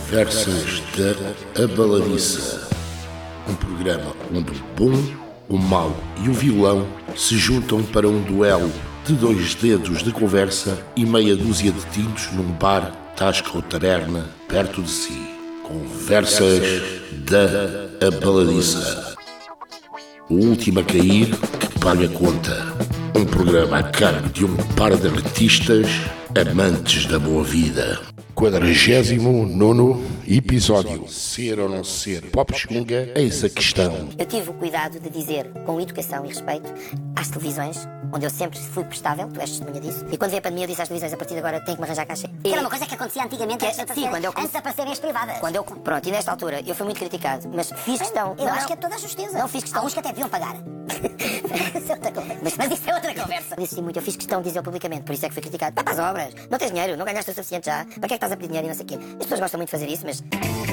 Conversas da Abaladiça. Um programa onde o bom, o mau e o vilão se juntam para um duelo de 2 dedos de conversa e meia dúzia de tintos num bar, tasca ou taberna perto de si. Conversas da Abaladiça. O último a cair que paga a conta. Um programa a cargo de um par de artistas amantes da boa vida. 49º episódio. Ser ou não ser pop xunga, eis a questão. Eu tive o cuidado de dizer, com educação e respeito, às televisões, onde eu sempre fui prestável, tu és testemunha disso, e quando veio a pandemia eu disse às televisões, a partir de agora tenho que me arranjar caixa. Que era uma coisa que acontecia antigamente, antes de aparecerem as privadas. Pronto, e nesta altura eu fui muito criticado, mas fiz questão... Eu acho que é toda a justeza. Não fiz questão. Há uns que até deviam pagar. Isso é outra conversa. Mas isso é outra conversa. Disse muito, eu fiz questão de dizer publicamente, por isso é que fui criticado. Vai para as obras, não tens dinheiro, não ganhaste o suficiente já, para que é que estás a pedir dinheiro e não sei o quê? As pessoas gostam muito de fazer isso, mas...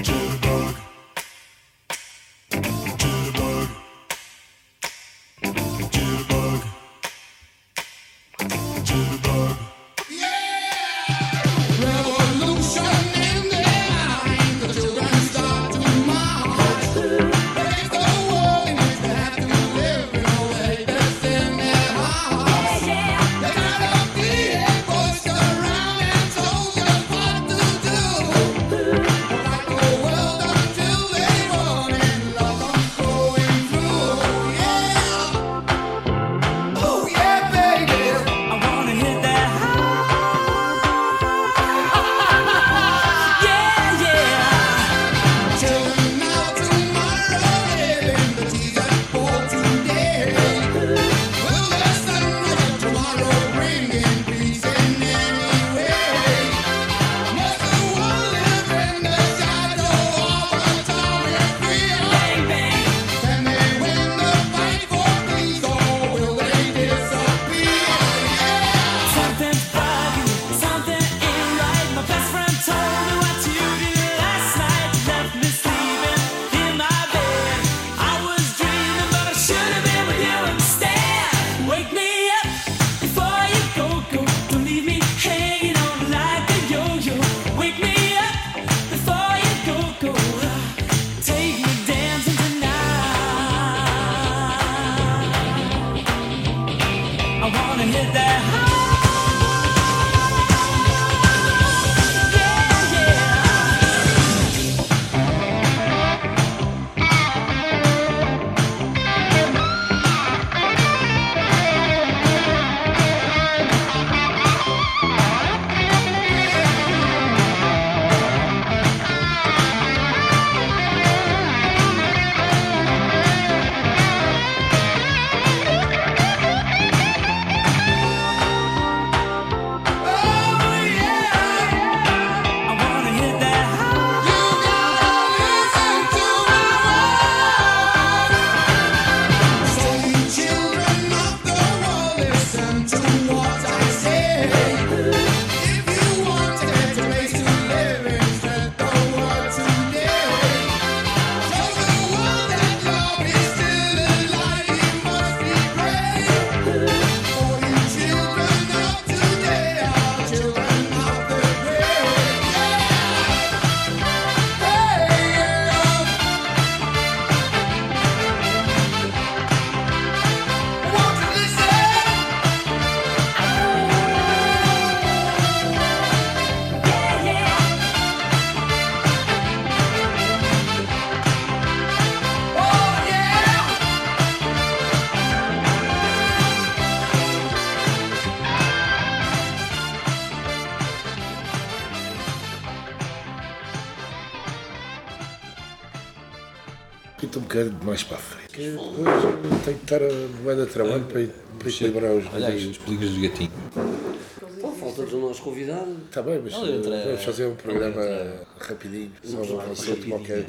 Estou um bocado mais para a frente. Depois eu tenho que estar a moeda de trabalho para equilibrar os Olha aí, os pelinhos do gatinho. Então, falta-nos o nosso convidado. Está bem, mas vamos fazer um programa rapidinho. Só um assunto qualquer.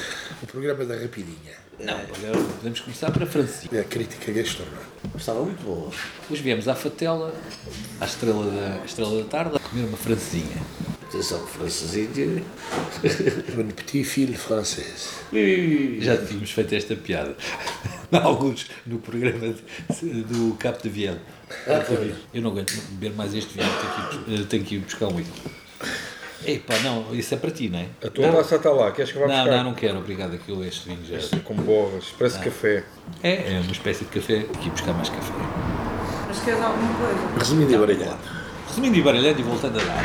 O programa da rapidinha. Não, agora podemos começar para a Francinha. É a crítica gastronómica. Estava muito boa. Depois viemos à Fatela, à Estrela da Tarde, a comer uma francesinha. Atenção que francesinha. Un petit fil francês. Já tínhamos feito esta piada. Alguns no programa do Cap de Vienne. Eu não aguento beber mais este vinho, tenho que ir buscar um litro. Epá, não, isso é para ti, não é? A tua taça está lá, queres que vá buscar? Não quero, obrigado, aquilo este vinho já. Isto é com borras, parece café. É uma espécie de café, aqui buscar mais café. Mas queres alguma coisa? Resumindo e baralhado. Resumindo e baralhando e voltando a dar.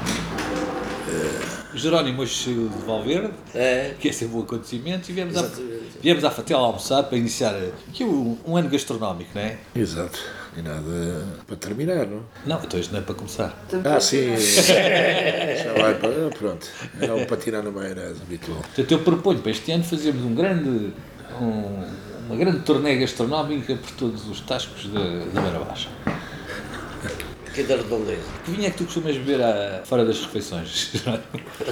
Jerónimo hoje saiu de Valverde, que é sempre um acontecimento, e viemos à Fatela almoçar para iniciar aqui um ano gastronómico, não é? Exato. E nada para terminar, não? Não, então isto não é para começar. Ah, sim. Já vai para... Pronto. É um patinar na maionese habitual. Portanto, eu proponho para este ano fazermos uma grande turnê gastronómica por todos os tascos da Beira Baixa. Que da redondeza. Que vinho é que tu costumas beber fora das refeições, Jerónimo?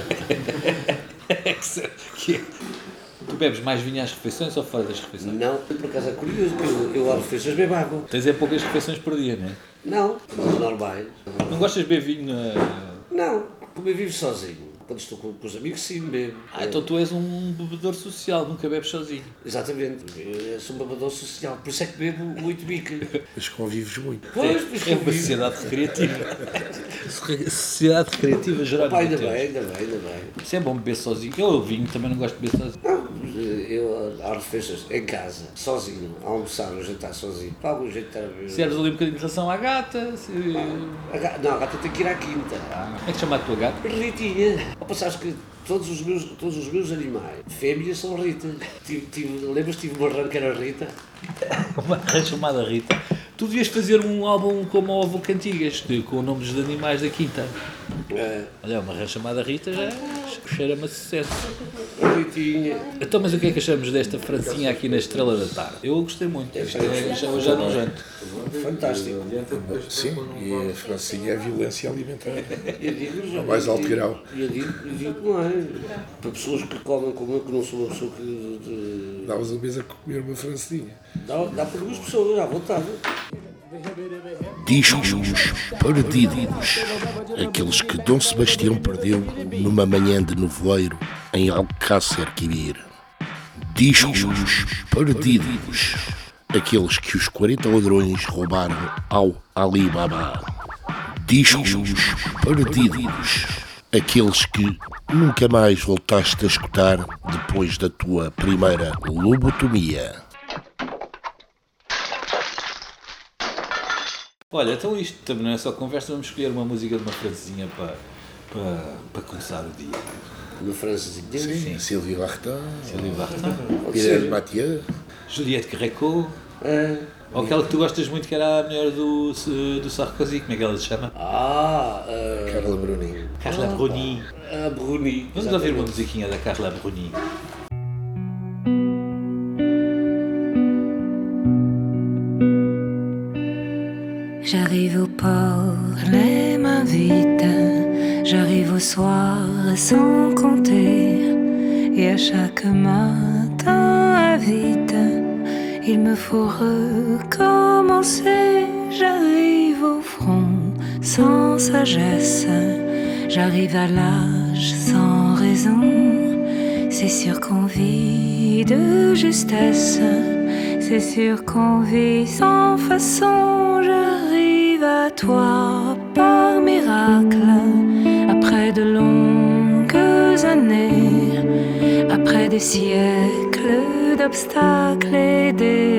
Tu bebes mais vinho às refeições ou fora das refeições? Não, por acaso é curioso, porque eu às refeições bebo água. Tens poucas refeições por dia, não é? Não, normais. Não gostas de beber vinho Não, como eu vivo sozinho. Quando estou com os amigos, sim, bebo. então tu és um bebedor social, nunca bebes sozinho. Exatamente, eu sou um babador social, por isso é que bebo muito bico. Mas convives muito. Pois, É uma sociedade recreativa. Sociedade recreativa, Jerónimo. Ainda bem. Isso é bom beber sozinho. Eu vinho também não gosto de beber sozinho. Não, eu às refeições, em casa, sozinho, a almoçar ou jantar sozinho. Para algum jeito estar a ver. Serves ali um bocadinho de ração à gata. Não, a gata tem que ir à quinta. Como é que chama a tua gata? Ritinha. Ou pensaste que todos os meus animais, fêmeas, são Rita. Lembras-te, tive uma rã que era Rita? Uma rã chamada Rita. Tu devias fazer um álbum como o Avô Cantigas, com nomes de animais da quinta. Olha, uma rã chamada Rita já cheira-me a sucesso. Ritinha. Então, mas o que é que achamos desta francinha aqui na Estrela da Tarde? Eu gostei muito. Isto já não janto. Fantástico. Sim, e a francinha é violência alimentar. Eu digo, Ao mais alto grau. Eu digo que não é. Para pessoas que comem como eu, que não sou uma pessoa que... Davas a mesa a comer uma francinha. Dá para duas pessoas, à vontade. Discos perdidos. Aqueles que Dom Sebastião perdeu numa manhã de nevoeiro em Alcácer Quibir. Discos perdidos. Aqueles que os 40 ladrões roubaram ao Alibaba. Discos perdidos. Aqueles que nunca mais voltaste a escutar depois da tua primeira lobotomia. Olha, então isto também não é só conversa, vamos escolher uma música de uma francesinha para começar o dia. No francesinho. Sim, Sylvie Vartan, Sylvie Vartan, Mireille Mathieu. Juliette Gréco, ou aquela que tu gostas muito que era a mulher do Sarkozy, como é que ela se chama? Carla Bruni. Carla Bruni. A Bruni. Vamos ouvir uma musiquinha da Carla Bruni. J'arrive au port, les mains vides. J'arrive au soir sans compter. Et à chaque matin vite, il me faut recommencer. J'arrive au front sans sagesse. J'arrive à l'âge sans raison. C'est sûr qu'on vit de justesse. C'est sûr qu'on vit sans façon. J'arrive à toi par miracle. Après de longues années, après des siècles d'obstacles et des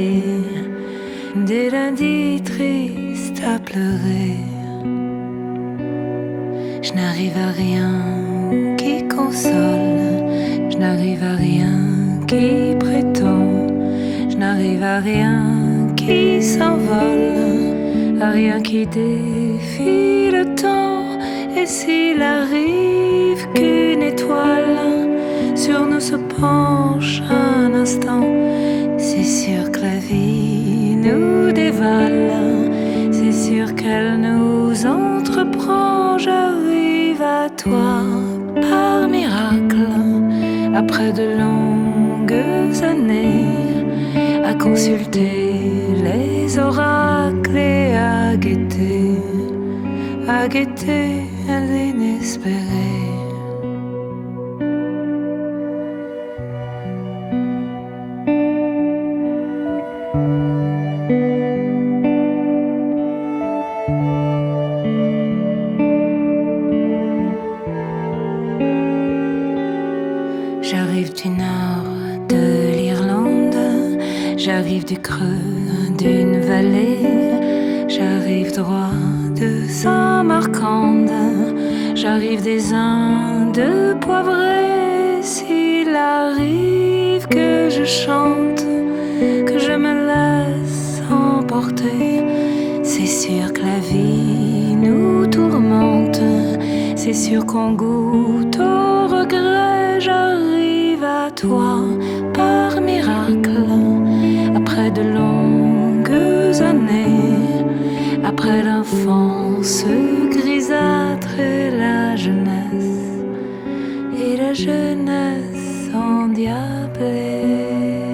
lundis tristes à pleurer. Je n'arrive à rien qui console, je n'arrive à rien qui prétend, je n'arrive à rien qui s'envole, à rien qui défie le temps. Et s'il arrive qu'une étoile sur nous se penche un instant, c'est sûr que la vie nous dévale, c'est sûr qu'elle nous entreprend. J'arrive à toi par miracle, après de longues années, à consulter les oracles et à guetter l'inespéré. J'arrive du creux d'une vallée, j'arrive droit de Samarcande, j'arrive des Indes poivrées. S'il arrive que je chante, que je me laisse emporter, c'est sûr que la vie nous tourmente, c'est sûr qu'on goûte au regret. J'arrive à toi par miracle, après de longues années, après l'enfance grisâtre et la jeunesse endiablée.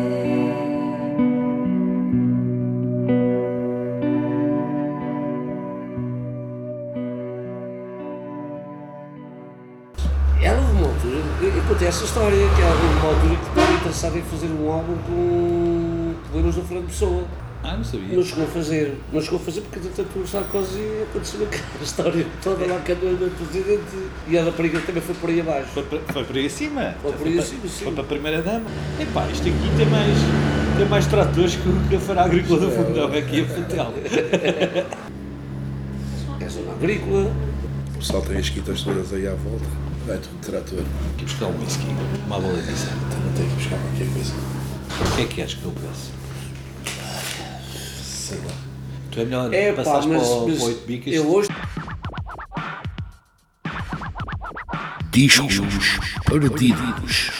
Ela houve uma altura, eu contei essa história, que ela houve uma altura que estava interessada em fazer um álbum com poemas do Fernando Pessoa. Não sabia. Não chegou a fazer porque entretanto o Sarkozy aconteceu a história toda lá que andou no presidente e a rapariga também foi por aí abaixo. Foi por aí acima. Foi por aí acima, sim. Foi para a primeira dama. Epá, isto aqui tem mais tratores que a Feira Agrícola do Fundão aqui a Funtel. É zona agrícola. O pessoal tem as quitas todas aí à volta. Vai tudo trator. Aqui buscar um whisky, uma boladiça. Também tenho que buscar qualquer coisa. O que é que queres que eu peço? Sei lá. Tu é melhor É passares pá, para o mas 8 bicas. eu hoje... Discos perdidos.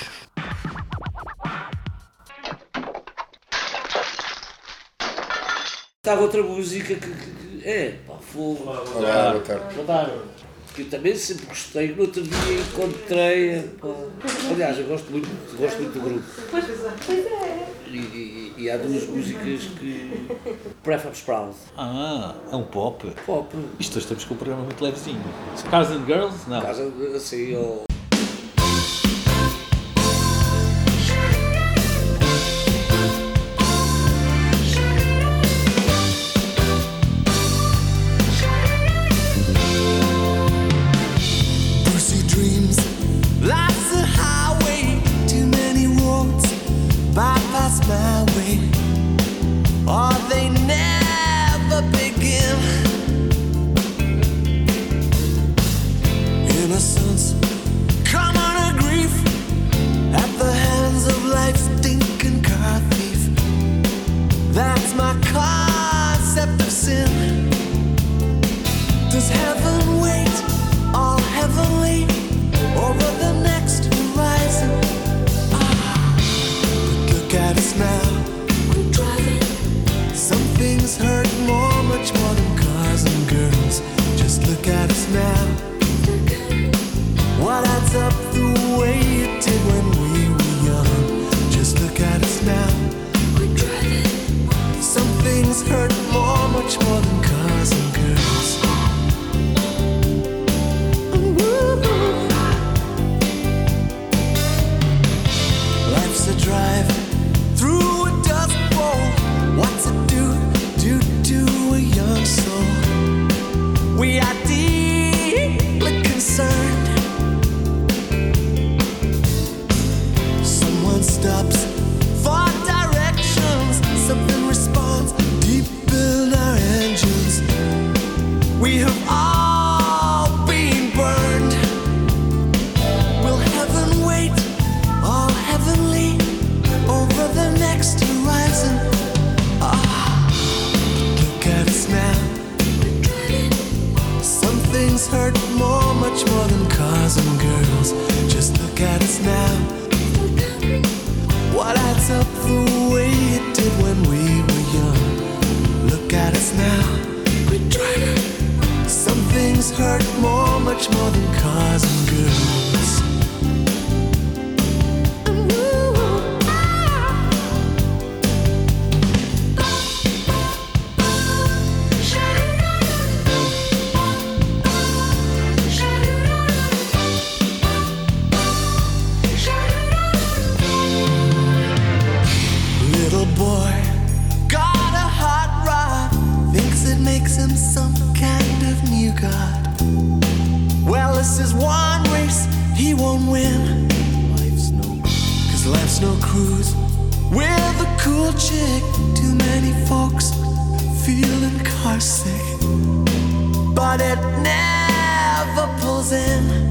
Estava outra música que é pá, fogo. Olá, boa tarde. Mandaram. Que eu também sempre gostei, no outro dia encontrei. Pá. Aliás, eu gosto muito do grupo. Pois é. E há duas músicas que. Prefab Sprout. É um pop. Pop. Isto hoje estamos com um programa muito levezinho. Cars and Girls? Não. Casa assim, ou. Pussy dreams, life's a highway, too many roads bypass my way, or they never begin. Innocence, common a grief, at the hands of life's stinking car thief. That's my concept of sin. Does heaven wait, all heavenly, over the next horizon? But look at us now, we're driving. Some things hurt more, much more than cars and girls. Just look at us now. What adds up the way it did when we were young? Just look at us now, we're driving. Some things hurt more, much more than cars and girls. Life's a drive through a dust bowl. What's it do to a young soul? We are deeply concerned. Someone stops for directions. Something responds deep in our engines. We have all been burned. Will heaven wait, all heavenly, over the next horizon? Look at us now. Some things hurt more, much more than cars and girls. Just look at us now. What adds up the way it did when we were young? Look at us now. We're driving. Some things hurt more, much more than cars and girls. Little boy got a hot rod, thinks it makes him some kind of new god. Well, this is one race he won't win. Cause life's no cruise, with a cool chick. Too many folks feeling car sick, but it never pulls in.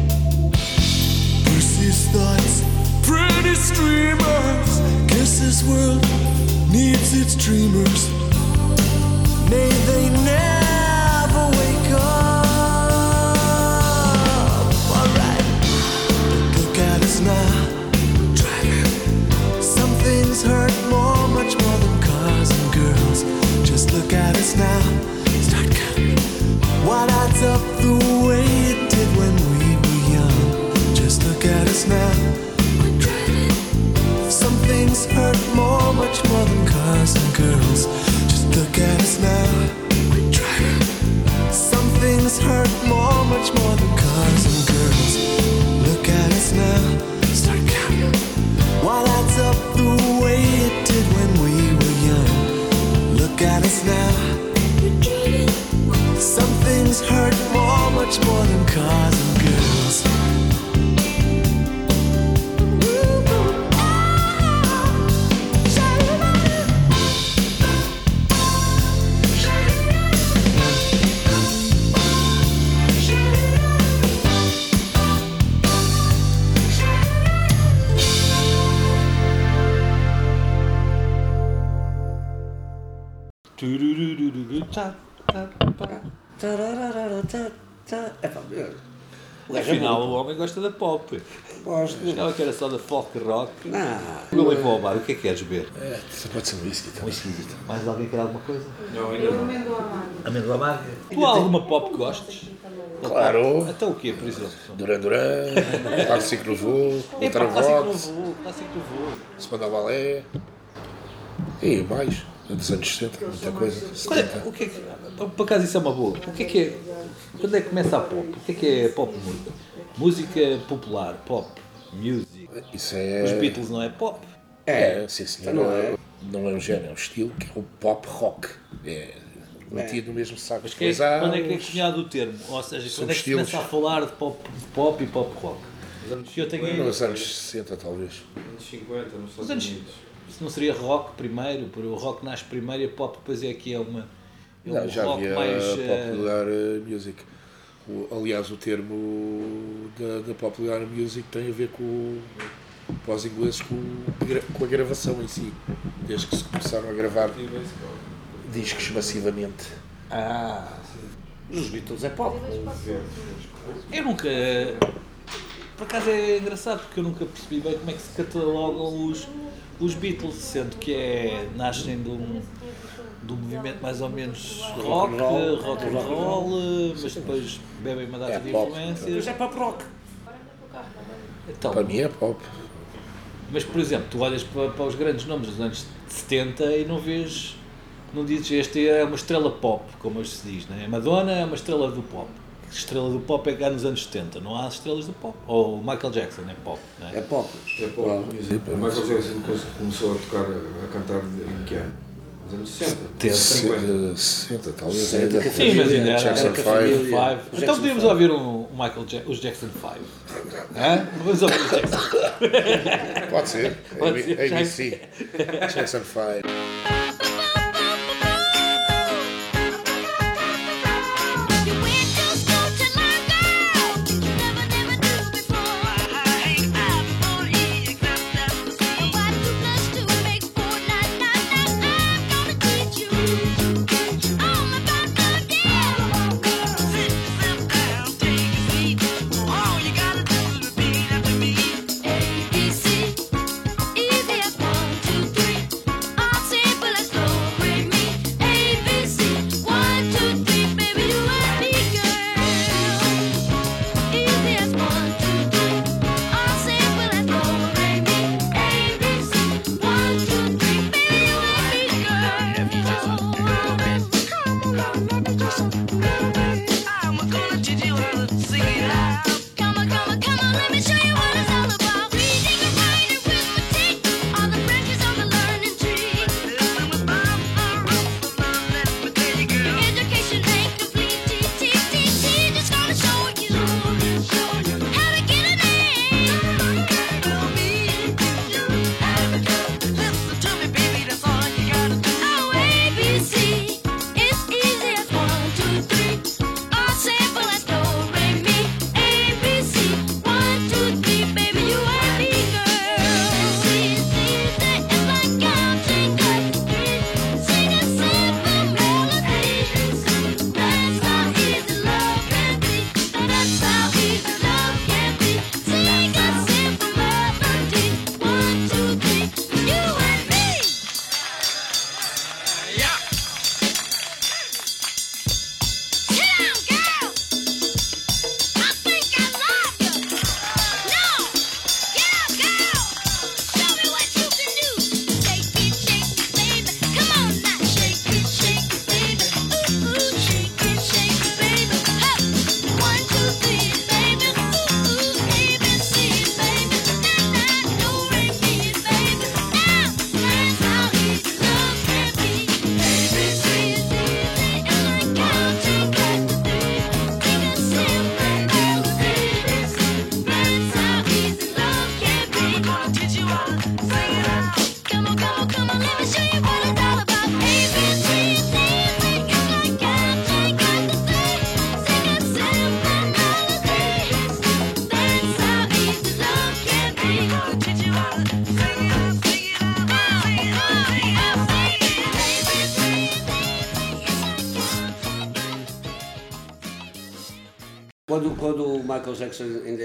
Bruce's thoughts, pretty streamers. Guess this world needs its dreamers. May they never wake up. Alright, look at us now, driving. Some things hurt more, much more than cars and girls. Just look at us now, start counting. What adds up the way it did when we were young? Just look at us now, we're driving. Some things hurt more, much more than cars and girls. Just look at us now, we're driving. Some things hurt more, much more than cars and girls. Look at us now, start counting. What adds up the way it did when we were young? Look at us now, we're driving. Some things hurt more, much more than cars and girls. Afinal, o homem gosta da pop. Gosto. Achava que era só da folk rock. Não. Eu levo ao bar, o que é que queres beber? Só pode ser um whisky também. Mais alguém quer alguma coisa? Eu amêndoa amarga. Amêndoa amarga? Tu há alguma pop que gostes? Claro. Até o quê, por exemplo? Duran Duran, Clássico no Voo, Clássico Ultravox, novo, clássico novo. Semana Balé e mais, dos anos 60, muita coisa. Qual é, o que é que, por acaso isso é uma boa. O que é, quando é que começa a pop? O que é pop music? Música popular, pop, music. Isso é... Os Beatles não é pop? Sim senhor. Não é. Não é um género, é um estilo que é o pop rock. É metido no mesmo saco. Mas Depois há quando é que é uns- cunhado o termo? Ou seja, quando é que se estilos. começa a falar de pop e pop rock? Eu tenho... Nos anos 60 talvez. Anos 50, nos Estados anos- Unidos. Se não seria rock primeiro, porque o rock nasce primeiro e a pop depois é que é uma... É um Não, já rock havia mais... popular music. Aliás, o termo da popular music tem a ver para os ingleses com a gravação em si. Desde que se começaram a gravar discos massivamente. Os Beatles é pop. Eu nunca... Por acaso é engraçado porque eu nunca percebi bem como é que se catalogam os Beatles, sendo que nascem de um movimento mais ou menos rock and roll, mas depois bebem uma data de pop. influências. Mas é pop rock. Então, Para mim é pop. mas por exemplo, tu olhas para os grandes nomes dos anos 70 e não vês, não dizes este é uma estrela pop, como hoje se diz, né? A Madonna é uma estrela do pop. A estrela do pop é cá nos anos 70, não há estrelas do pop. Ou o Michael Jackson é pop, não é? É pop. É pop music. O Michael Jackson começou a tocar, a cantar em que ano? Nos anos 60. 60 talvez. 60, Sim, mas ainda Jackson era 5. Então podíamos ouvir os Jackson 5. Hã? Vamos ouvir os Jackson 5. Pode ser. Pode ser. ABC. Jackson 5. ABC, easy as 1, 2, 3. I'll say Quando o Michael Jackson ainda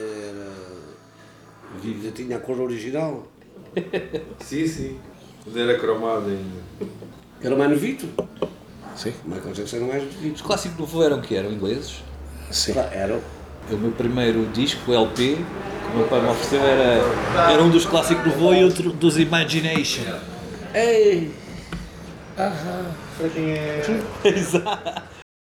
tinha a cor original. Sim. Quando era cromado ainda. Era mais novito. Sim. O Michael Jackson era mais Os novito. clássicos do voo eram o quê? Eram ingleses? Sim. Era. O meu primeiro disco, o LP, que o meu pai me ofereceu, era um dos clássicos do voo e outro dos Imagination. Ei! Para quem é. Exato.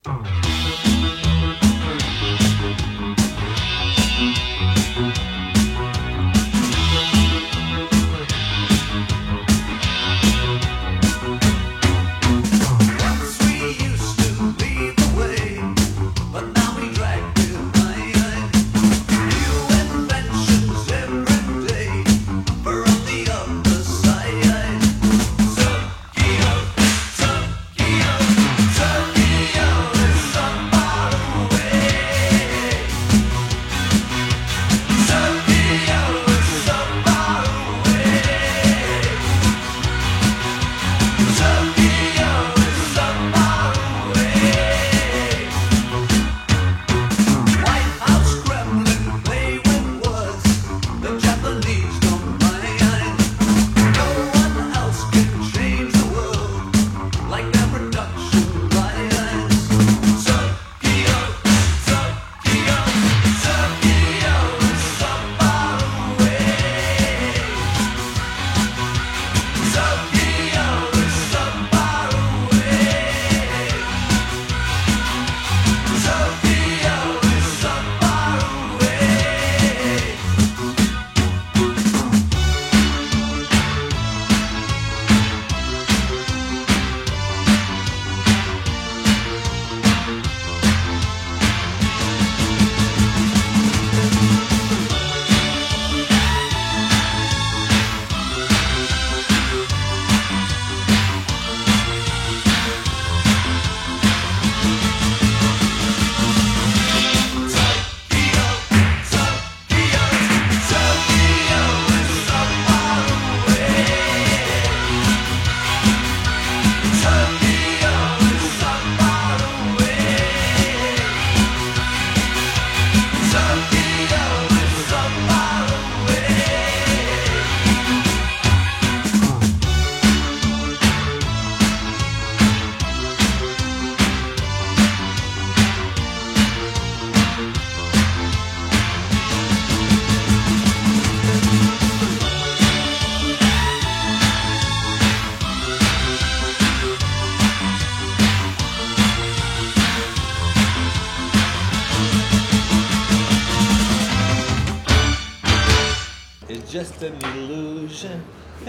Just an illusion.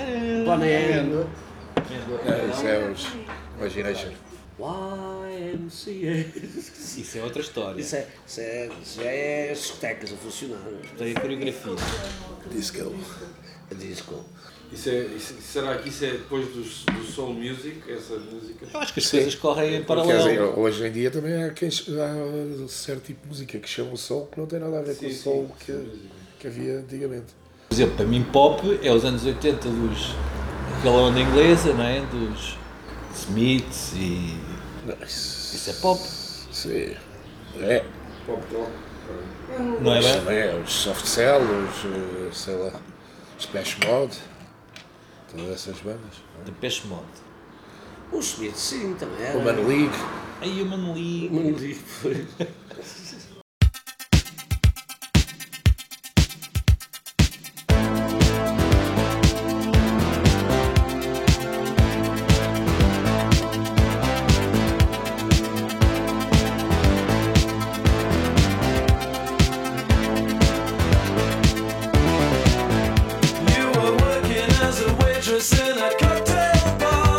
Isso é os Imagination. YMCA. Isso é outra história. Isso é as discotecas a funcionar. Tem a coreografia. Disco. A disco. Será que isso é depois do soul music, essa música? Eu acho que as coisas correm em paralelo. Hoje em dia também há certo tipo de música que chama o soul que não tem nada a ver com o soul que havia antigamente. Por exemplo, para mim pop é os anos 80 daquela onda inglesa, não é? Dos Smiths e... Isso é pop. Sim. É. Pop rock. Não é bem? Também é os Soft Cell, os, sei lá, Splash Mode, todas essas bandas. Depeche Mode. O Smith, sim, também era. O Man League. A Human League. Human League, foi.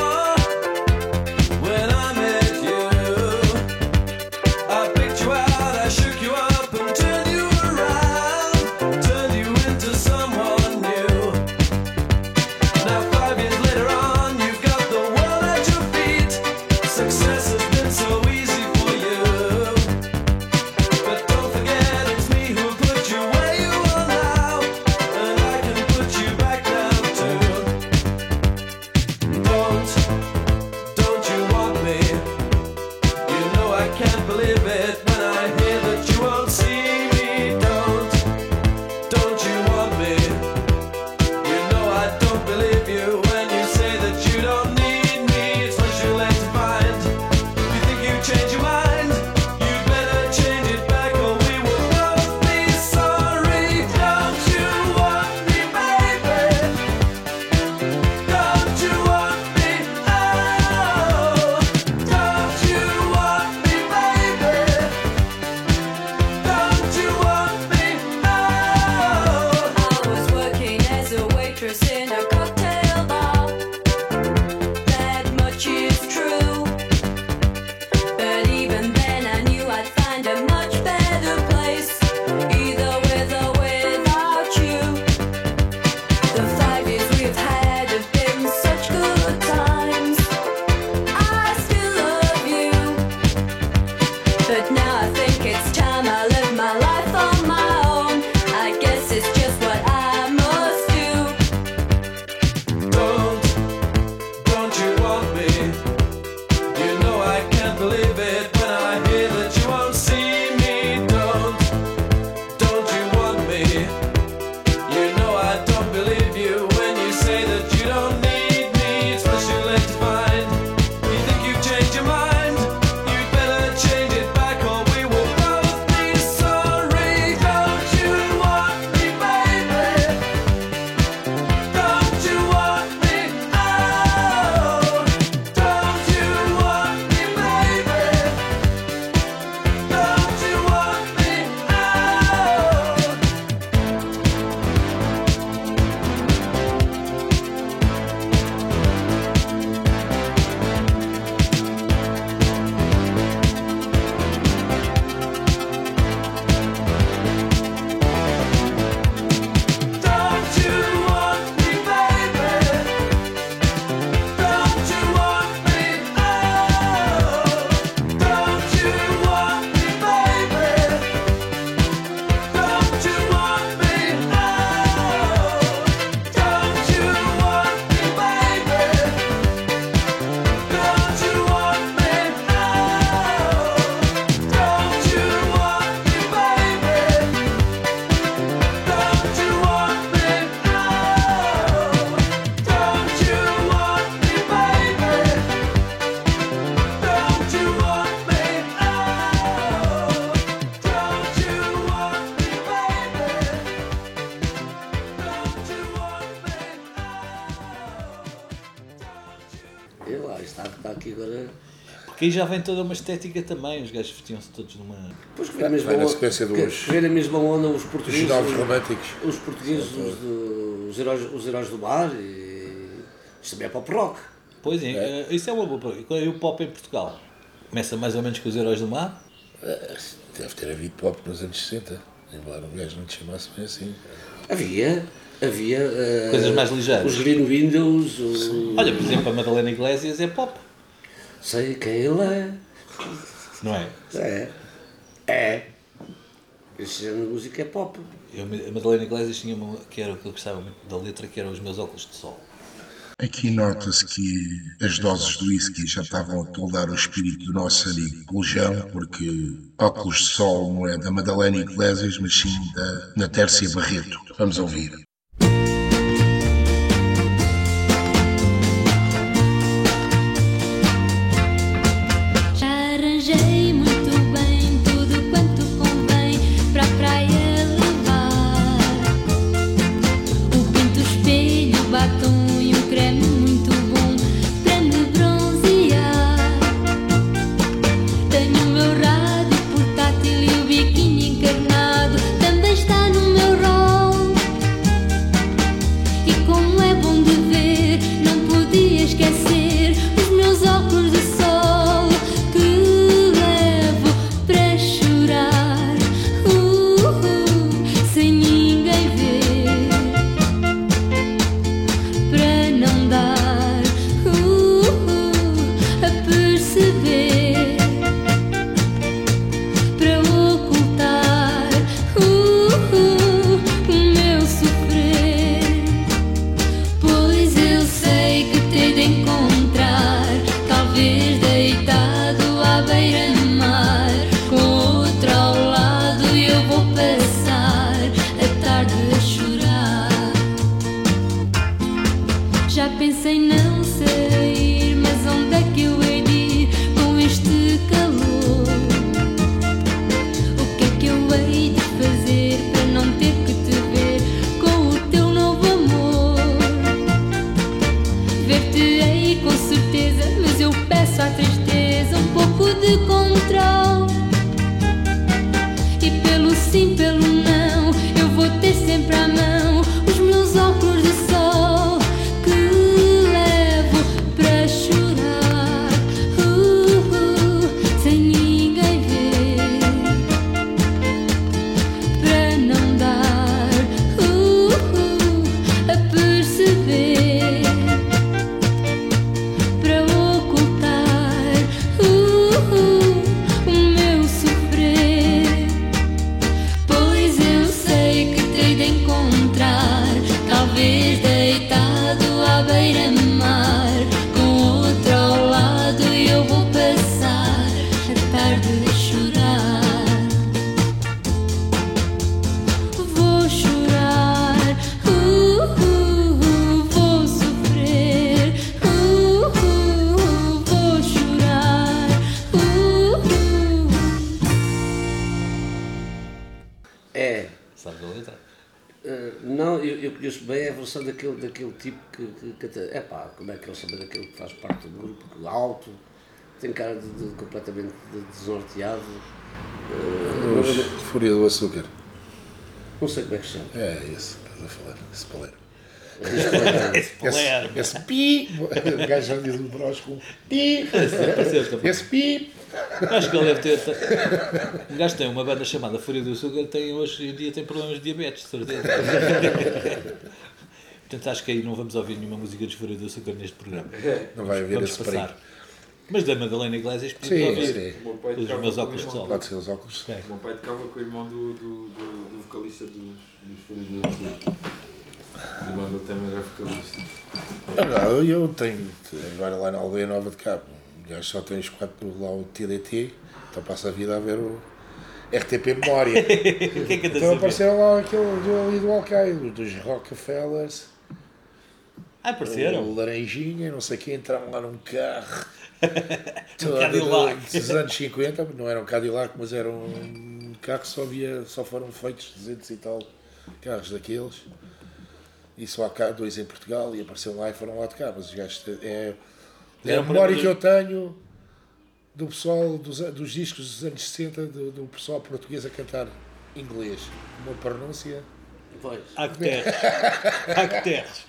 When I met you, I picked you out. agora... Porque aí já vem toda uma estética também, os gajos vestiam-se todos numa... Pois que vem a mesma Vai na onda, sequência dos... vem na mesma onda os portugueses... Os novos românticos. Os portugueses, os heróis do mar, e isto também é pop rock. Pois é, isso é uma boa pergunta. E o pop em Portugal? Começa mais ou menos com os Heróis do Mar? Deve ter havido pop nos anos 60, embora um gajo não te chamasse bem assim. Havia coisas mais ligeiras. Os Green Windows... Olha, por exemplo, a Madalena Iglesias é pop. Sei quem ele é. Não é? É. Esse género de música é pop. A Madalena Iglesias tinha uma, que era o que eu gostava muito da letra, que eram os meus óculos de sol. Aqui nota-se que as doses de whisky já estavam a toldar o espírito do nosso amigo Colejão, porque óculos de sol não é da Madalena Iglesias, mas sim da Natércia Barreto. Vamos ouvir. Já arranjei muito bem tudo quanto convém para a praia levar. O pinto, espelho, batom e um creme muito bom para me bronzear. Tenho o meu rádio portátil e o biquíni encarnado também está no meu rol. E como é bom de ver, não podia esquecer os meus óculos de sol que levo para chorar, sem ninguém ver, para não dar a perceber, para ocultar o meu sofrer. Pois eu sei que te de encontrar, talvez deitado à beira-mar, com outro ao lado e eu vou passar a tarde a chorar. Já pensei não sair, mas onde é que eu hei de ir com este calor? O que é que eu hei de fazer para não ter que te ver com o teu novo amor? Ver-te-ei com certeza, mas eu peço à tristeza um pouco de controle. E pelo sim, pelo não, eu vou ter sempre à mão os meus óculos de sol que levo para chorar, sem ninguém ver, para não dar a perceber, para ocultar o meu sofrer. Pois eu sei que te hei de encontrar, talvez deitado à beira-mar, com outro ao lado e eu vou passar a tarde a chorar. Vou chorar, vou sofrer, vou chorar. É. Sabe a letra? Não, eu conheço bem a versão daquele tipo que até... Epá, como é que ele chama daquele que faz parte do grupo, que alto, tem cara de completamente desnorteado. Fúria do Açúcar. Não sei como é que se chama. É esse que estás a falar, esse paleiro. Palermo. Esse pi, o gajo já diz o bros com pi, esse pi. Acho que ele deve ter. Um gajo tem uma banda chamada Fúria do Açúcar, hoje em dia tem problemas de diabetes, de certeza. Portanto, acho que aí não vamos ouvir nenhuma música de Fúria do Açúcar neste programa. Não vai haver Vamos esse passar. perigo. Mas da Madalena Iglesias podia Sim, ouvir sim. O meu pai os tocava meus com o óculos de irmão- sol. Pode ser os óculos. O meu pai tocava com o irmão do vocalista dos Fúrias do Açúcar. O irmão dele também era vocalista. Eu tenho, agora lá na Aldeia Nova de Cabo, o gajo só tem os 4 lá o TDT, então passa a vida a ver o RTP Memória. O que é que andas Então a ver? apareceram lá aquele ali do Alcaide, dos Rockefellers, Apareceram? o Laranjinha, não sei quem, entraram lá num carro. Cadillac. Dos anos 50, não era um Cadillac, mas era um carro que só foram feitos 200 e tal carros daqueles. E só há cá 2 em Portugal e apareceram lá e foram lá tocar. Mas os gajos É a memória que eu tenho do pessoal dos discos dos anos 60, do pessoal português a cantar inglês. Uma pronúncia. Pois. Guterres.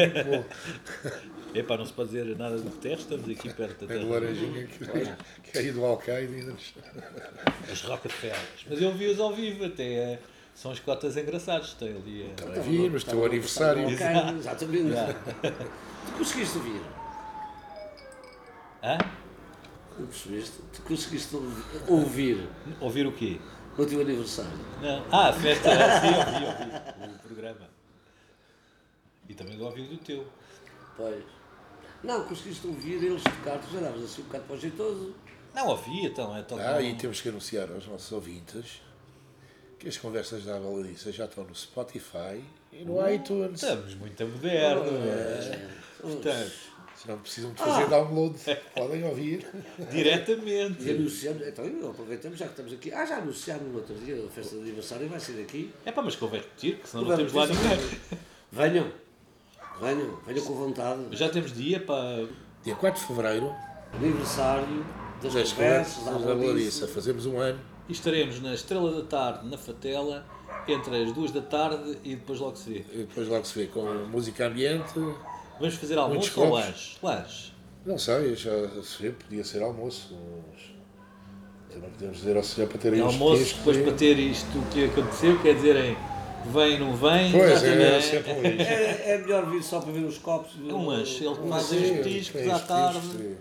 Epá, não se pode dizer nada do Guterres, estamos aqui perto da É de Laranjinha, que é aí do Al-Qaeda. Os Rockefellers. Mas eu vi-os ao vivo, até são os cotas engraçados. Tem ali. Vi no teu aniversário. Exatamente. Tu conseguiste ouvir? Hã? Não percebeste? Tu conseguiste ouvir Ouvir o quê? o teu aniversário? Não. A festa, sim, ouvi o programa. E também ouvi o do teu. Pois. Não, conseguiste ouvir eles tocar, tu já davas assim um bocado para o jeitoso. Não ouvi, então. E temos que anunciar aos nossos ouvintes que as conversas da Baladiça já estão no Spotify e no iTunes. Estamos muito modernos. Portanto, se não precisam de fazer download, podem ouvir. diretamente. E anunciamos, então aproveitamos já que estamos aqui. Já anunciámos no outro dia a festa de aniversário e vai ser aqui. É pá, mas convém repetir, que senão não temos lá ninguém. Venham com vontade. Já temos dia para. Dia 4 de Fevereiro, Aniversário das das conversas conversas da Baladiça. Fazemos um ano. E estaremos na Estrela da Tarde, na Fatela, entre as 2 da tarde e depois logo se vê. E depois logo se vê com música ambiente. Vamos fazer almoço Muitos ou copos. lanche? Lanche. Não sei, já se vê, podia ser almoço. Também podemos dizer ao senhor para ter aí uns Almoço, petiscos, depois para ter isto que aconteceu, quer dizer, vem, não vem. Pois, é exatamente. sempre um lixo. É melhor vir só para ver os copos. É um lanche, ele faz Sim, os petiscos tem à os tarde. petiscos,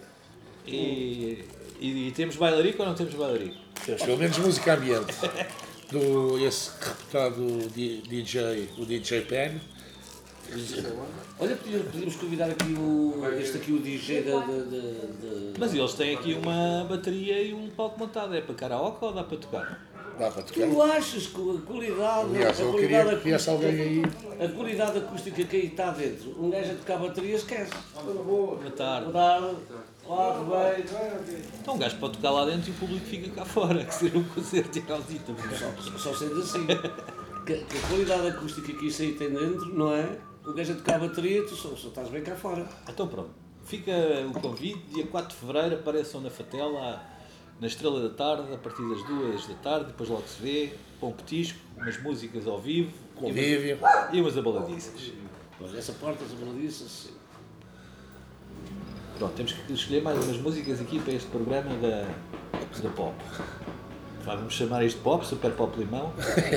E temos bailarico ou não temos bailarico? Temos pelo menos música ambiente. Esse reputado DJ, o DJ Pen. Olha, podíamos convidar aqui o DJ da... Mas eles têm aqui uma bateria e um palco montado. É para karaoke ou dá para tocar? Dá para tocar. Tu achas que a qualidade... Aliás, eu queria que viesse alguém aí. A qualidade acústica que aí está dentro. Um gajo a tocar bateria, esquece. Boa tarde. Bem. Então um gajo pode tocar lá dentro e o público fica cá fora, que seria um concerto inaudito. Só sendo assim. Que a qualidade acústica que isso aí tem dentro, não é? O gajo a tocar bateria, tu só estás bem cá fora. Então pronto, fica o convite, dia 4 de Fevereiro apareçam na Fatela, na Estrela da Tarde, a partir das 2 da tarde, depois logo se vê, com um petisco, umas músicas ao vivo Convívio. e umas abaladiças. Mas essa porta, as abaladiças, sim. Pronto, temos que escolher mais umas músicas aqui para este programa da pop. Vamos chamar isto pop, super pop limão.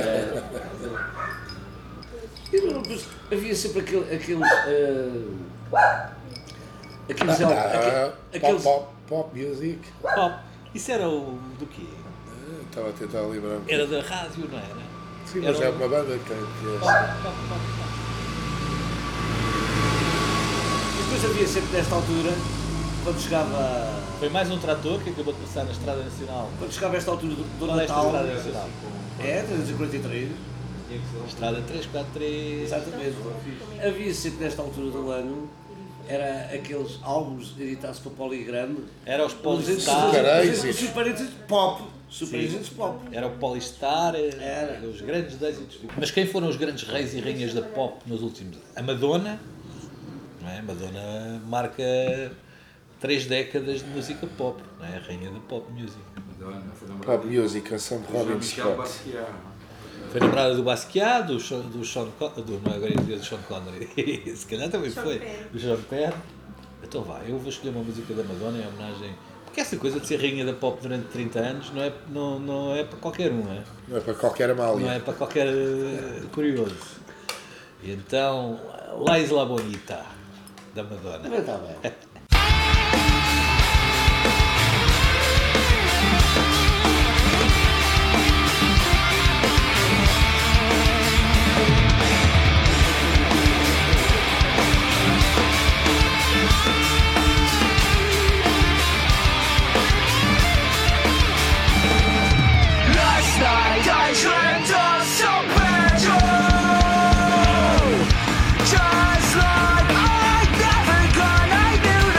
Havia sempre aqueles Pop music. Pop, isso era o do quê? Estava a tentar lembrar-me. Era da rádio, não era? Sim, mas é uma banda que E depois havia sempre nesta altura, quando chegava... Foi mais um trator que acabou de passar na Estrada Nacional. Quando chegava esta altura do Qual é esta Natal... Estrada Nacional? É, 343. Estrada 343. Exatamente. Havia sempre nesta altura do ano, era aqueles álbuns editados para Polygram. Era os Polistar. Polistar. Super pop. Super pop. Era o Polistar, Era. os grandes êxitos. Mas quem foram os grandes reis e rainhas da pop nos últimos anos? A Madonna, não é? A Madonna marca 3 décadas de música pop, não é? A rainha da pop music. Pop music, canção de Robin Scott. Foi namorada do Basquiat, do Sean não agora ia dizer do Sean Connery, se calhar também foi, do Sean Penn. Então vá, eu vou escolher uma música da Madonna em homenagem, porque essa coisa de ser rainha da pop durante 30 anos não é para qualquer um, é? Não é para qualquer Amália. Não é para qualquer curioso. E então, La Isla Bonita, da Madonna. Também está bem. Just like I never gonna do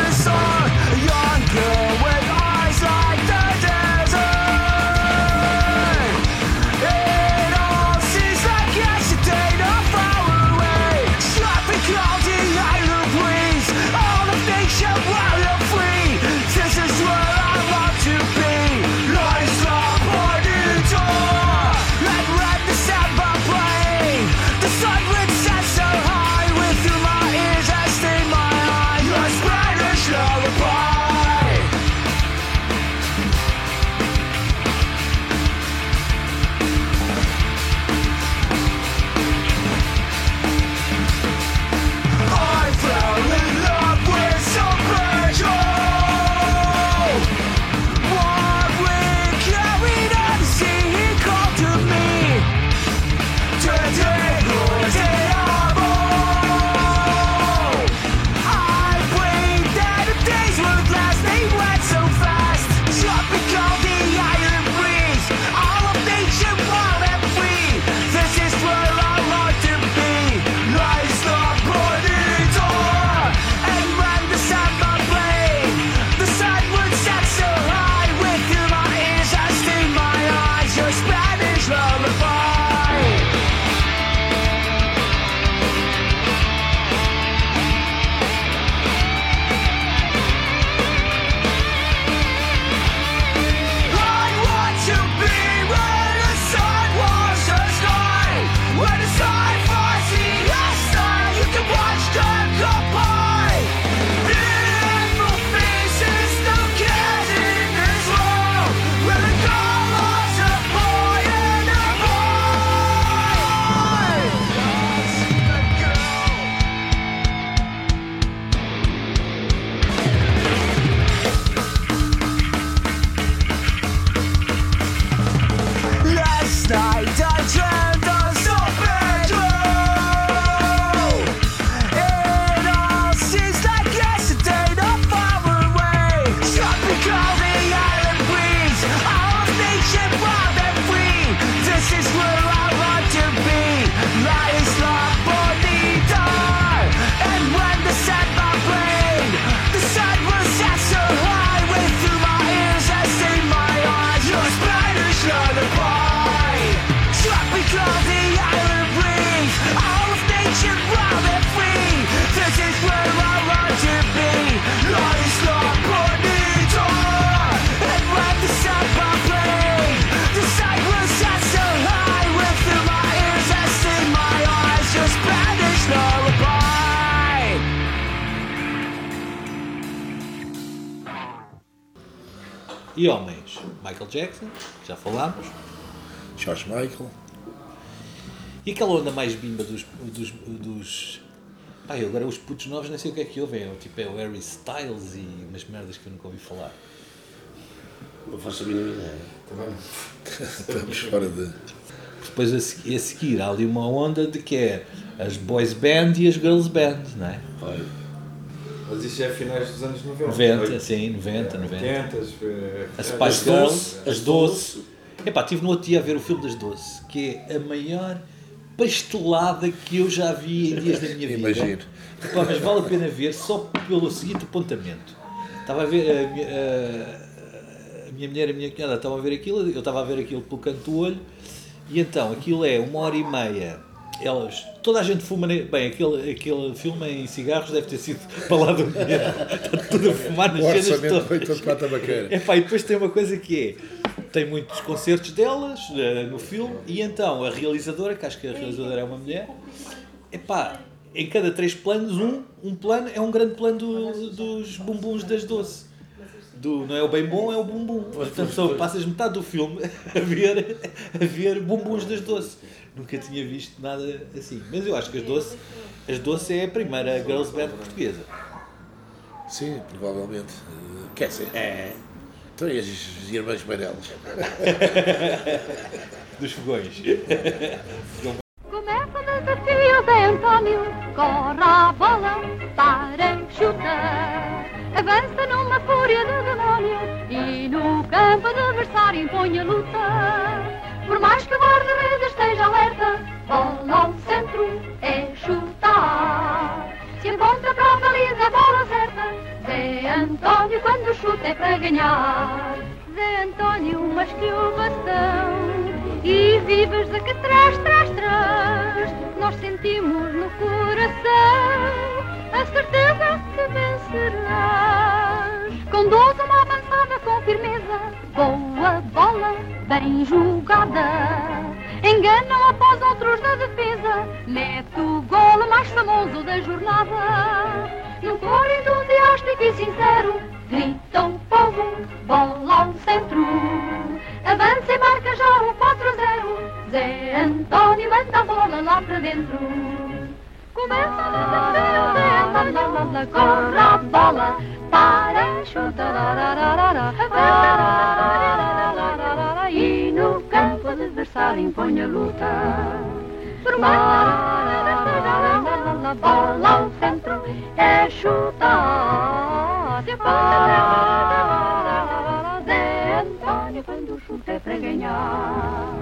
night I dreamt of San Pedro. It all seems like yesterday, not far away. Tropical the island breeze, all of nature wild and free. This is where I want to be. Life is not bonita. And when the sun vibrated, the sun will set so high. Way through my ears I see my eyes. Your Spanish lullaby. Tropical the island breeze, all of nature wild and free. This is where I want to be. Life is not bonita. And when the sun vibrated, the sun will set so high. Way through my ears I see my eyes. Your Spanish lullaby. E homens, Michael Jackson, já falámos. George Michael. E aquela onda mais bimba dos pá, agora os putos novos nem sei o que é que ouvem. Tipo, é o Harry Styles e umas merdas que eu nunca ouvi falar. Não faço a mínima ideia. Estamos fora de... Depois a seguir há ali uma onda de que é as boys band e as girls band, não é? Olha, Mas isso é finais dos anos 90. 90, sim, 90. 80, As Spice Girls, as Doce. Epá, estive no outro dia a ver o filme das Doce, que é a maior pastelada que eu já vi em dias da minha vida. Imagino. Epá, mas vale a pena ver só pelo seguinte apontamento. Estava a ver a minha mulher e a minha cunhada estavam a ver aquilo, eu estava a ver aquilo pelo canto do olho, e então aquilo é 1h30. Toda a gente fuma. Bem, aquele filme em cigarros deve ter sido para lá do dinheiro. Está tudo a fumar nas cenas todas. foi todo para a tabaqueira. Epá, e depois tem uma coisa que é: tem muitos concertos delas no filme, e então a realizadora, que acho que a realizadora é uma mulher, epá, em cada 3 planos, um plano é um grande plano dos bumbuns das Doce. Não é o bem bom, é o bumbum. Portanto, só passas metade do filme a ver bumbuns das Doce. Nunca tinha visto nada assim. Mas eu acho que as Doce é a primeira girls band portuguesa. Sim, provavelmente. Quer dizer, então e as irmãs Meireles? Dos fogões. Começa o desafio de António, corre a bola para chutar. Avança numa fúria de demónio e no campo adversário impõe a luta. Por mais que o guarda-redes esteja alerta, bola ao centro é chutar. Se aponta para a baliza, a bola certa. Zé António, quando o chute é para ganhar. Zé António, mas que ovação! E vives de que trás. Nós sentimos no coração a certeza que vencerás. Com 12 uma avançada com firmeza, boa bola, bem jogada. Enganam após outros na defesa, mete o golo mais famoso da jornada. Num coro entusiástico e sincero, grita o povo, bola ao centro. Avança e marca já o 4-0. Zé António manda a bola lá para dentro. Começa a desafio, Zé António, corre a bola para chutar. E no campo adversário impõe a luta. Por mais bola ao centro é chutar. Se aponta Zé António, quando o chute é para ganhar.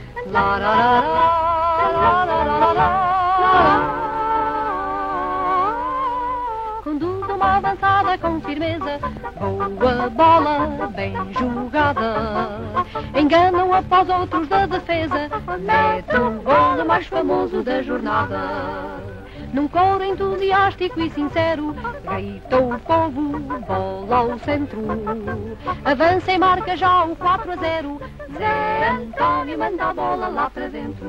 Conduz uma avançada com firmeza, boa bola, bem jogada. Enganam após outros da defesa, mete o golo mais famoso da jornada. Num coro entusiástico e sincero, grita o povo, bola ao centro. Avança e marca já o 4-0. Zé António manda a bola lá para dentro.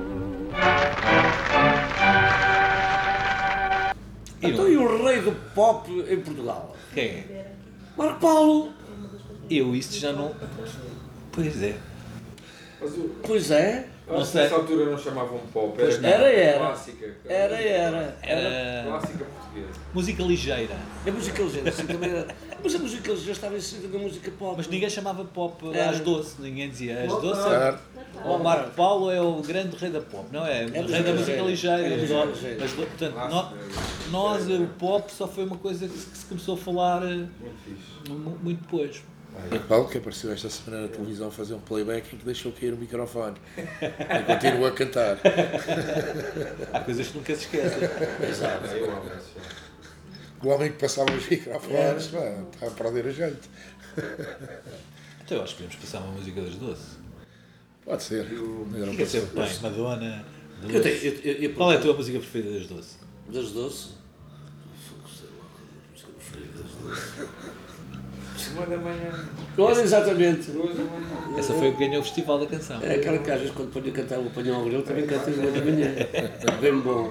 Então e o rei do pop em Portugal? Quem é? Marco Paulo. Eu isso já não... Pois é. Pois é. Nessa altura não chamavam pop, Era. Clássica. Era. Clássica portuguesa. Música ligeira. É música ligeira, assim também era. Mas a música já estava inserida na música pop. Mas ninguém chamava pop às doce, ninguém dizia às doce. Claro. O Marco Paulo é o grande rei da pop, não é? O rei da música ligeira. Mas, portanto, nós, o pop, só foi uma coisa que se começou a falar muito depois. E Paulo, que apareceu esta semana na televisão a fazer um playback em que deixou cair o microfone e continua a cantar. Há coisas que nunca se esquecem. Exato. O homem que passava os microfones, está a perder a jeito. Então eu acho que podemos passar uma música das doce. Pode ser. Quer dizer, bem, Madonna. Eu Qual é a tua música preferida das doce? Das doce? Sei lá, a música preferida das doce. Uma da manhã. Olha, exatamente. Essa foi o que ganhou o Festival da Canção. É aquela que às vezes quando ponho a cantar o Apanhão ao Grilo também canto uma da manhã. Bem bom.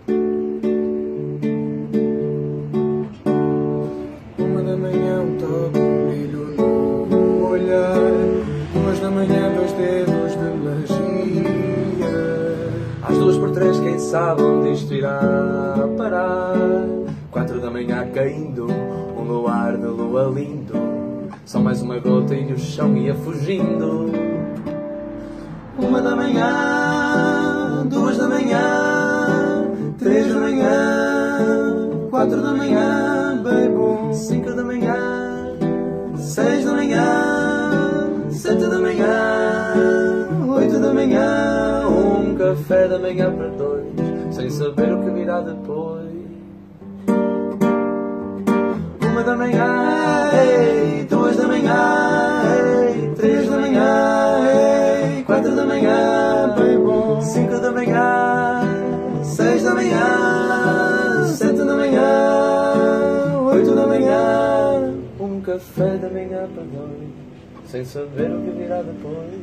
Uma da manhã um toque de brilho no olhar. 2 da manhã 2 dedos de magia. Às 2x3 quem sabe onde isto irá parar. 4 da manhã caindo, um luar de lua lindo. Só mais uma gota e o chão ia fugindo. 1 da manhã, 2 da manhã, 3 da manhã, 4 da manhã, bem bom. 5 da manhã, 6 da manhã, 7 da manhã, 8 da manhã. Um café da manhã para 2, sem saber o que virá depois. 1 da manhã, ei, 2 da manhã, ei, 3 da manhã, ei, 4 da manhã, bem bom. 5 da manhã, 6 da manhã, 7 da manhã, 8 da manhã. Um café da manhã para 2, sem saber o que virá depois.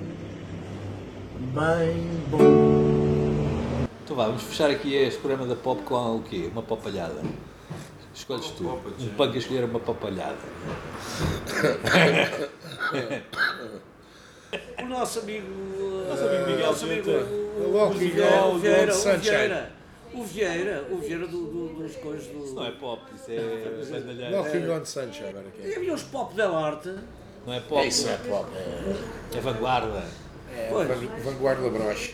Bem bom. Então vá, vamos fechar aqui este programa da pop com o quê? Uma papalhada. Escolhes tu. Um punk a escolher uma papalhada. O nosso amigo. O Walking on Sunshine. O Vieira dos coisas do. Isso não é pop, isso é bandalheiro. Walking on Sunshine. E havia os pop da arte. Não é pop. Isso é pop. É vanguarda. Vanguarda broche.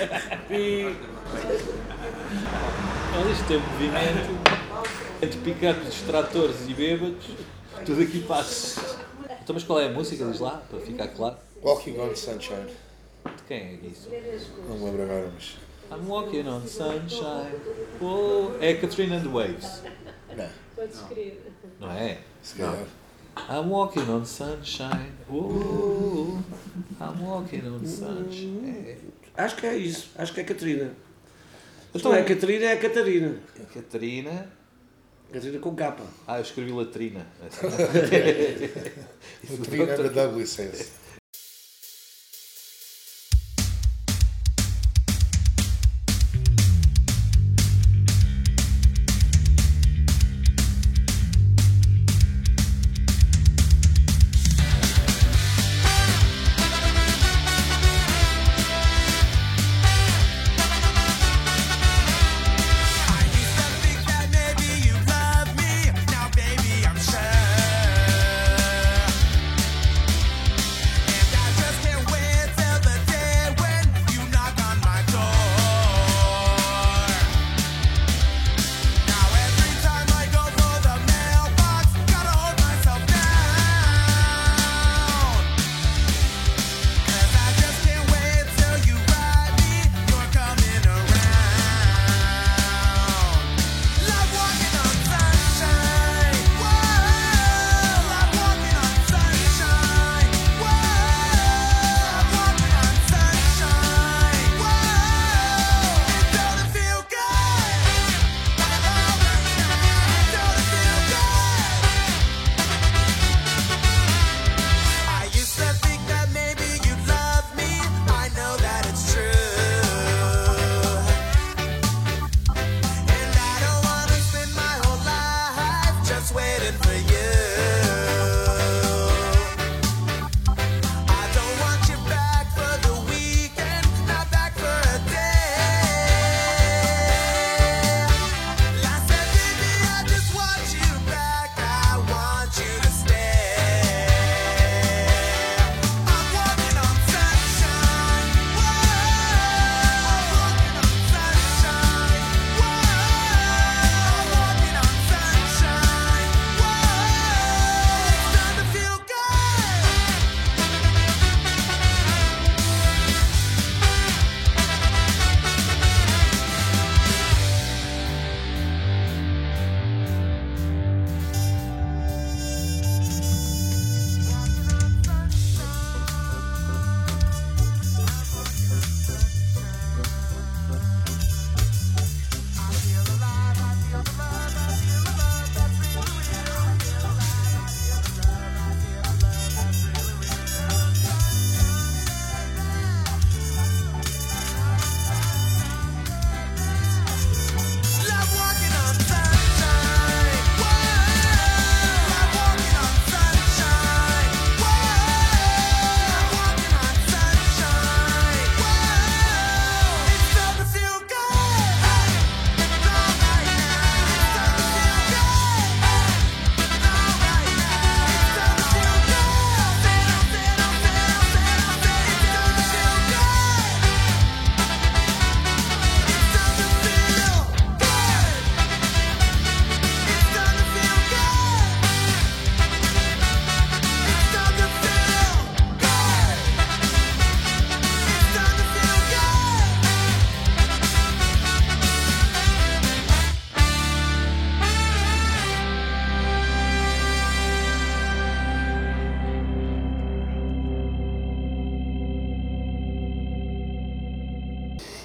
Olha, isto tem movimento entre pick-ups, tratores e bêbados. Tudo aqui passa. Então, mas qual é a música? Diz lá, para ficar claro. Walking on Sunshine. De quem é isso? Não me lembro agora, mas... I'm walking on sunshine. Oh, é a Katrina and the Waves. Não. Não é? Se calhar. I'm walking on sunshine. Oh, I'm walking on sunshine. Acho que é isso. Acho que é Catarina. Então, Não é Catarina, é Catarina. Catarina. Catarina com capa. Eu escrevi latrina. Latrina da WCS.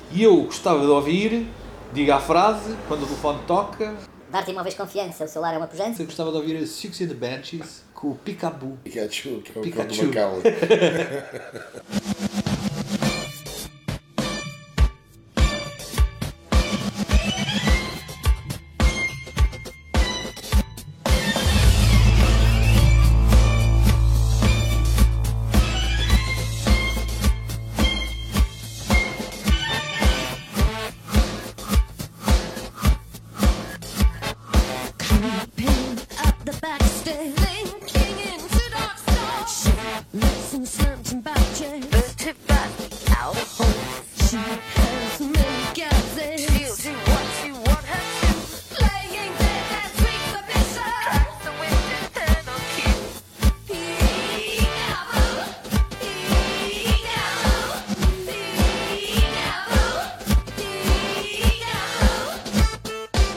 E eu gostava de ouvir, diga a frase, quando o telefone toca, Dar-te imóveis confiança, o celular é uma pujança. eu gostava de ouvir a Six and the Benches com o Peekaboo. Pikachu, que é o Pikachu. cão do Macau. Up the back stairs, linking into dark stars. Listen, something about you. Out. She has many gases. She'll do what you want her to. Laying there and sweet submission. Tries to win the eternal kiss. Peekaboo, peekaboo, peekaboo, peekaboo.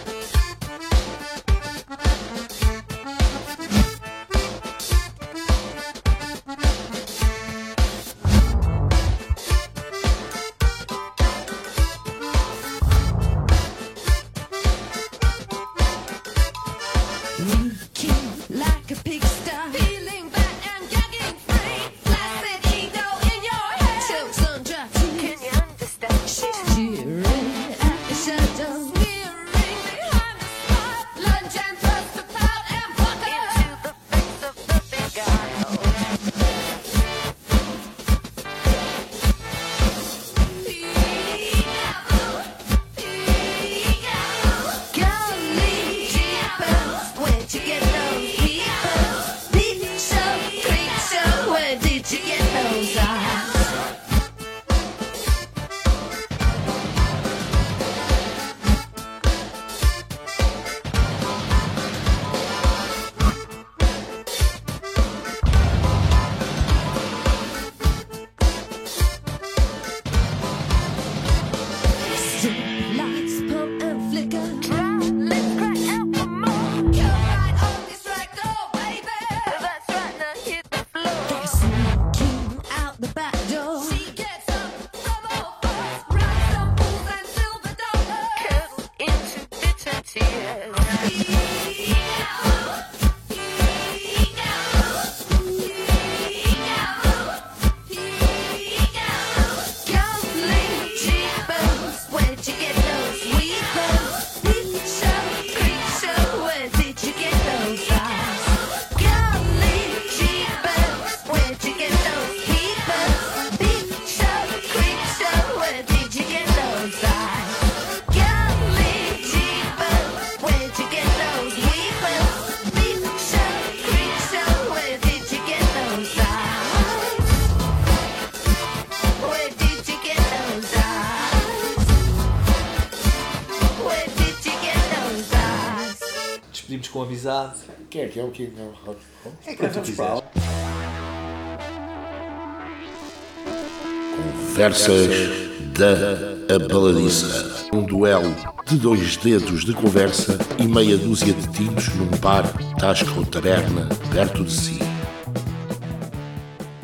Leaking like a pigsty, peeling back and gagging free. Flaccid ego in your head, chokes on dry teeth. Can you understand? She's jeering at the shadow, sneering behind the spot. Lunge and thrust the pout and butter into the face of the big guy. Golly jeepers, where'd you get those peepers? Peep show, creep show, where did you get those eyes? Lights pump and flicker. Let's crack out for more. Come right on this track, oh baby. That's right, now hit the floor. They're sneaking out the back door. She gets up from all fours, rides some fools and silver dollars, curled into bitter tears. Golly jeepers, where'd you get those weepers? Peep show, creep show, where did you get those eyes? Golly jeepers, where'd you get those peepers? Peep show, creep show, where did you get those eyes? Golly jeepers, where'd you get those weepers? Peep show, creep show, where did you get those eyes? Where did you get those eyes? Where did you get those eyes? Despedimos com amizade. Quem é que é o King of Rock? Quando tu quiseres. Conversas da Abaladiça. Um duelo de 2 dedos de conversa e meia dúzia de tintos num bar, tasca ou taberna perto de si.